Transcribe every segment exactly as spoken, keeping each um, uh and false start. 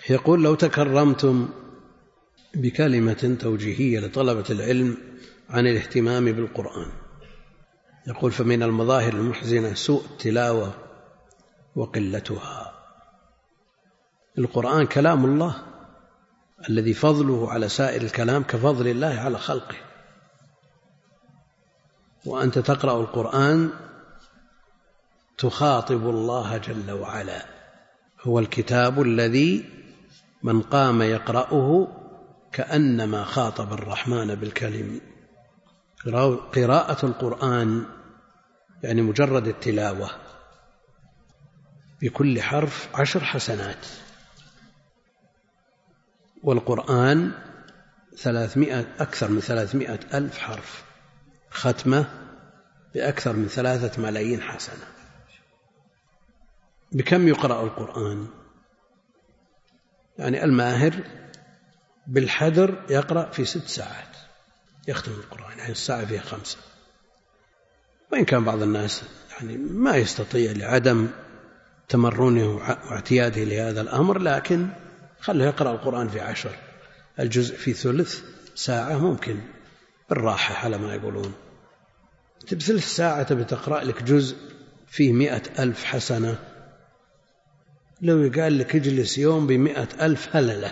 يقول: لو تكرمتم بكلمة توجيهية لطلبة العلم عن الاهتمام بالقرآن. يقول: فمن المظاهر المحزنة سوء التلاوة وقلتها. القرآن كلام الله الذي فضله على سائر الكلام كفضل الله على خلقه، وأنت تقرأ القرآن تخاطب الله جل وعلا. هو الكتاب الذي من قام يقرأه كأنما خاطب الرحمن بالكلم. قراءة القرآن يعني مجرد التلاوة بكل حرف عشر حسنات، والقرآن ثلاثمائة أكثر من ثلاثمائة ألف حرف، ختمة بأكثر من ثلاثة ملايين حسنة. بكم يقرأ القرآن؟ يعني الماهر بالحدر يقرأ في ست ساعات يختم القرآن، يعني الساعة فيها خمسة. وإن كان بعض الناس يعني ما يستطيع لعدم تمرنه واعتياده لهذا الأمر، لكن خله يقرأ القرآن في عشر، الجزء في ثلث ساعة ممكن بالراحة على ما يقولون. بثلث ساعة تبي تقرأ لك جزء فيه مئة ألف حسنة، لو يقال لك اجلس يوم بمئة ألف هللة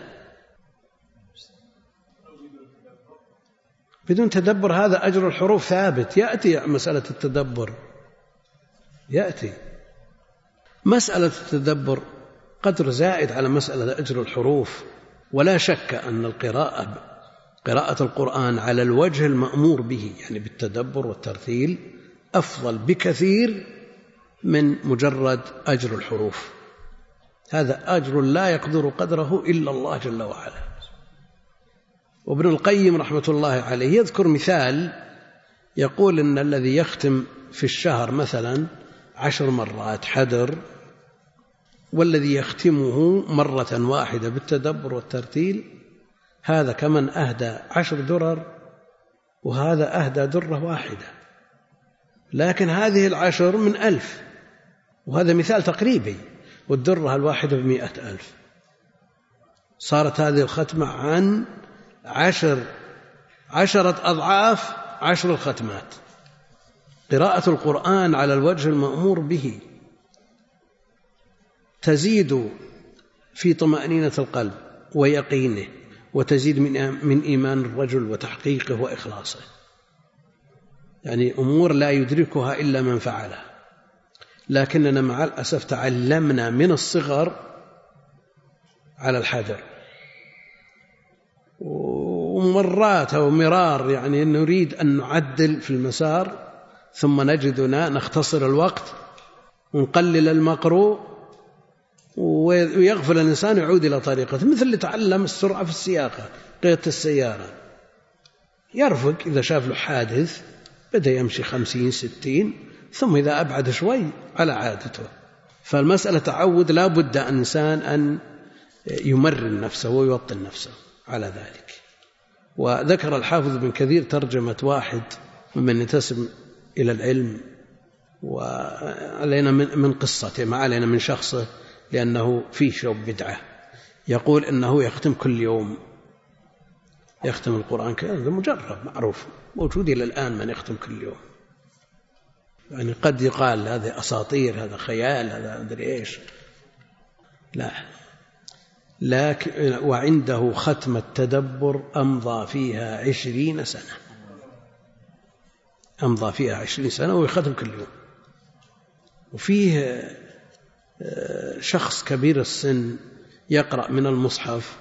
بدون تدبر، هذا أجر الحروف ثابت. يأتي مسألة التدبر، يأتي مسألة التدبر قدر زائد على مسألة أجر الحروف. ولا شك أن القراءة قراءة القرآن على الوجه المأمور به، يعني بالتدبر والترتيل، أفضل بكثير من مجرد أجر الحروف. هذا أجر لا يقدر قدره إلا الله جل وعلا. وابن القيم رحمة الله عليه يذكر مثال، يقول إن الذي يختم في الشهر مثلا عشر مرات حدر، والذي يختمه مرة واحدة بالتدبر والترتيل، هذا كمن أهدى عشر درر وهذا أهدى درة واحدة، لكن هذه العشر من ألف، وهذا مثال تقريبي، والدرة الواحدة بمئة ألف. صارت هذه الختمة عن عشر عشرة أضعاف عشر الختمات. قراءة القرآن على الوجه المأمور به تزيد في طمأنينة القلب ويقينه، وتزيد من إيمان الرجل وتحقيقه وإخلاصه، يعني أمور لا يدركها إلا من فعلها. لكننا مع الأسف تعلمنا من الصغر على الحذر، ومرات أو مرار يعني نريد أن نعدل في المسار، ثم نجدنا نختصر الوقت ونقلل المقروء، ويغفل الإنسان يعود إلى طريقته. مثل اللي تعلم السرعة في السياقة، قيادة السيارة، يرفق إذا شاف له حادث بدأ يمشي خمسين ستين، ثم إذا أبعد شوي على عادته. فالمسألة تعود، لا بد الإنسان أن يمرن نفسه ويوطن نفسه على ذلك. وذكر الحافظ بن كثير ترجمة واحد ممن ينتسب إلى العلم، وعلينا من قصته، ما علينا من شخصه، لأنه فيه شوب بدعة. يقول إنه يختم كل يوم، يختم القرآن، هذا مجرب معروف موجود إلى الآن من يختم كل يوم. يعني قد يقال هذا أساطير، هذا خيال، هذا أدري إيش، لا. لكن وعنده ختم التدبر أمضى فيها عشرين سنة، أمضى فيها عشرين سنة ويختم كل يوم. وفيه شخص كبير السن يقرأ من المصحف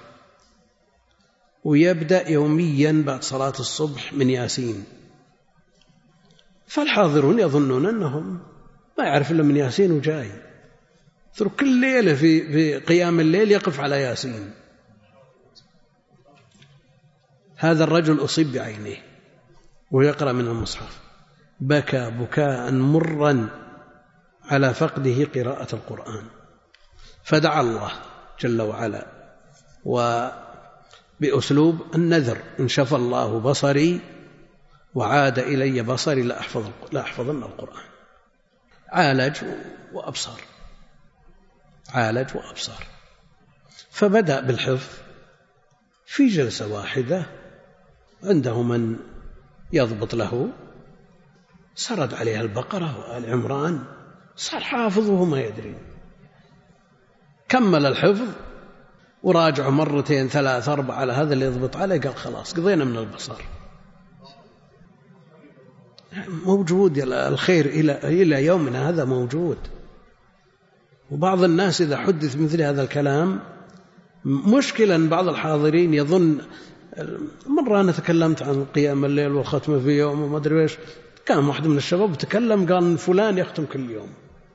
ويبدأ يوميا بعد صلاة الصبح من ياسين، فالحاضرون يظنون أنهم ما يعرف إلا من ياسين وجاي، ترى كل ليلة في في قيام الليل يقف على ياسين. هذا الرجل أصيب بعينه ويقرأ من المصحف، بكى بكاء مرا على فقده قراءة القرآن، فدعا الله جل وعلا وبأسلوب النذر: إن شفى الله بصري وعاد إلي بصري لأحفظ لأحفظن القرآن. عالج وأبصر، عالج وأبصر. فبدأ بالحفظ في جلسة واحدة، عنده من يضبط له، سرد عليها البقرة وآل عمران، صار حافظ وهو ما يدري. كمل الحفظ وراجعه مرتين ثلاث أربع على هذا اللي يضبط عليه، قال خلاص قضينا من البصر. موجود الخير إلى إلى يومنا هذا موجود. وبعض الناس إذا حدث مثل هذا الكلام، مشكلة بعض الحاضرين يظن، مرة أنا تكلمت عن قيام الليل والختم في يوم وما أدري إيش، كان واحد من الشباب تكلم قال فلان يختم كل يوم،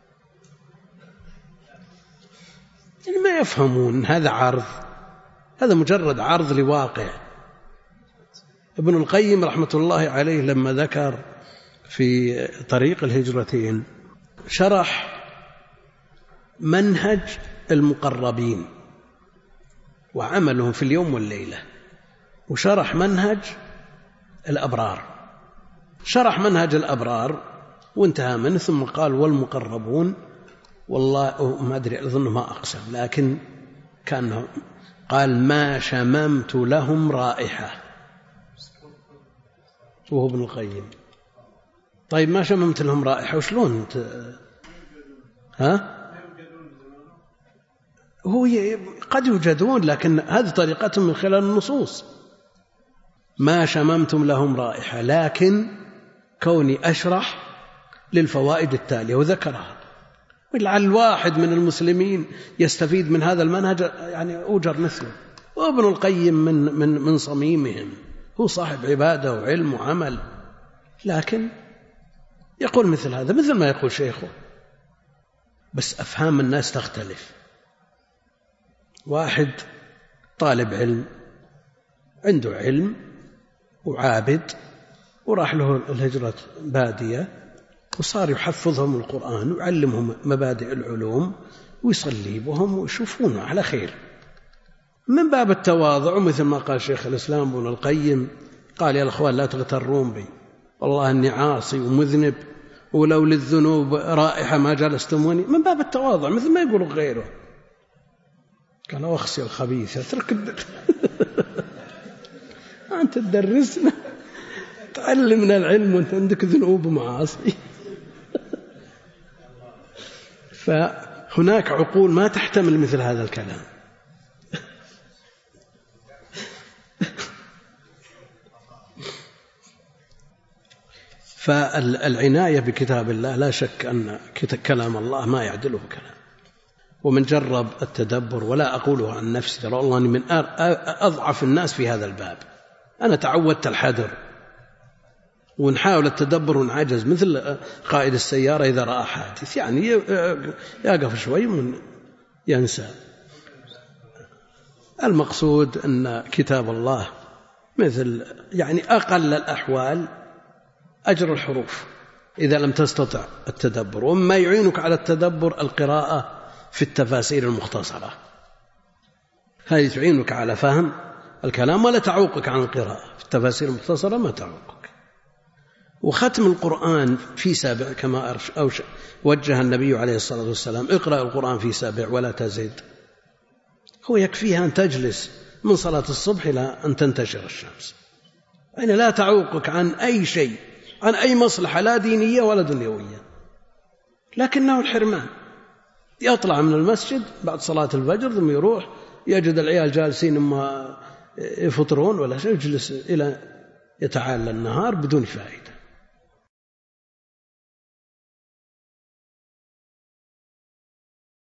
يعني ما يفهمون هذا عرض، هذا مجرد عرض لواقع. ابن القيم رحمة الله عليه لما ذكر في طريق الهجرتين شرح منهج المقربين وعملهم في اليوم والليلة، وشرح منهج الأبرار. شرح منهج الأبرار وانتهى منه، ثم قال والمقربون، والله ما أدري أظن ما أقسم، لكن كان قال ما شممت لهم رائحة، وهو ابن القيم. طيب ما شممت لهم رائحة وشلون ت... ها هو قد يوجدون، لكن هذه طريقتهم من خلال النصوص. ما شممتم لهم رائحة، لكن كوني أشرح للفوائد التالية وذكرها، ولعل الواحد من المسلمين يستفيد من هذا المنهج يعني أوجر مثله. وابن القيم من, من, من صميمهم، هو صاحب عبادة وعلم وعمل، لكن يقول مثل هذا مثل ما يقول شيخه، بس أفهام الناس تختلف. واحد طالب علم عنده علم وعابد، وراح له الهجرة بادية، وصار يحفظهم القرآن ويعلمهم مبادئ العلوم ويصلي بهم ويشوفونه على خير، من باب التواضع. ومثل ما قال شيخ الإسلام ابن القيم، قال يا الأخوان لا تغترون بي، والله أني عاصي ومذنب، ولو للذنوب رائحة ما جلستموني، من باب التواضع مثل ما يقول غيره. قال أخسي الخبيث اترك الدرس أنت تدرسنا تعلمنا العلم وأنت عندك ذنوب ومعاصي. فهناك عقول ما تحتمل مثل هذا الكلام. فالعناية بكتاب الله لا شك أن كلام الله ما يعدله كلام. ومن جرب التدبر، ولا أقوله عن نفسي، ترى الله أني من أضعف الناس في هذا الباب، أنا تعودت الحذر ونحاول التدبر ونعجز، مثل قائد السيارة إذا رأى حادث يعني يقف شوي من ينسى. المقصود أن كتاب الله مثل يعني أقل الأحوال أجر الحروف إذا لم تستطع التدبر. وما يعينك على التدبر القراءة في التفاسير المختصرة، هذه تعينك على فهم الكلام ولا تعوقك عن القراءة. في التفاسير المختصرة ما تعوقك. وختم القرآن في سابع كما أوش وجه النبي عليه الصلاة والسلام، اقرأ القرآن في سابع ولا تزد. هو يكفيها أن تجلس من صلاة الصبح إلى أن تنتشر الشمس، يعني لا تعوقك عن أي شيء، عن أي مصلحة لا دينية ولا دنيوية. لكنه الحرمان، يطلع من المسجد بعد صلاة الفجر ثم يروح يجد العيال جالسين اما يفطرون ولا شيء، يجلس إلى يتعالى النهار بدون فائدة.